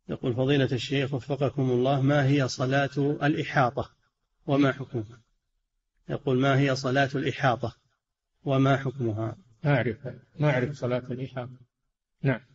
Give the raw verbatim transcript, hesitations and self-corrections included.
يقول فضيلة الشيخ وفقكم الله، ما هي صلاة الإحاطة وما حكمها؟ يقول ما هي صلاة الإحاطة وما حكمها؟ ما أعرف ما أعرف صلاة الإحاطة. نعم.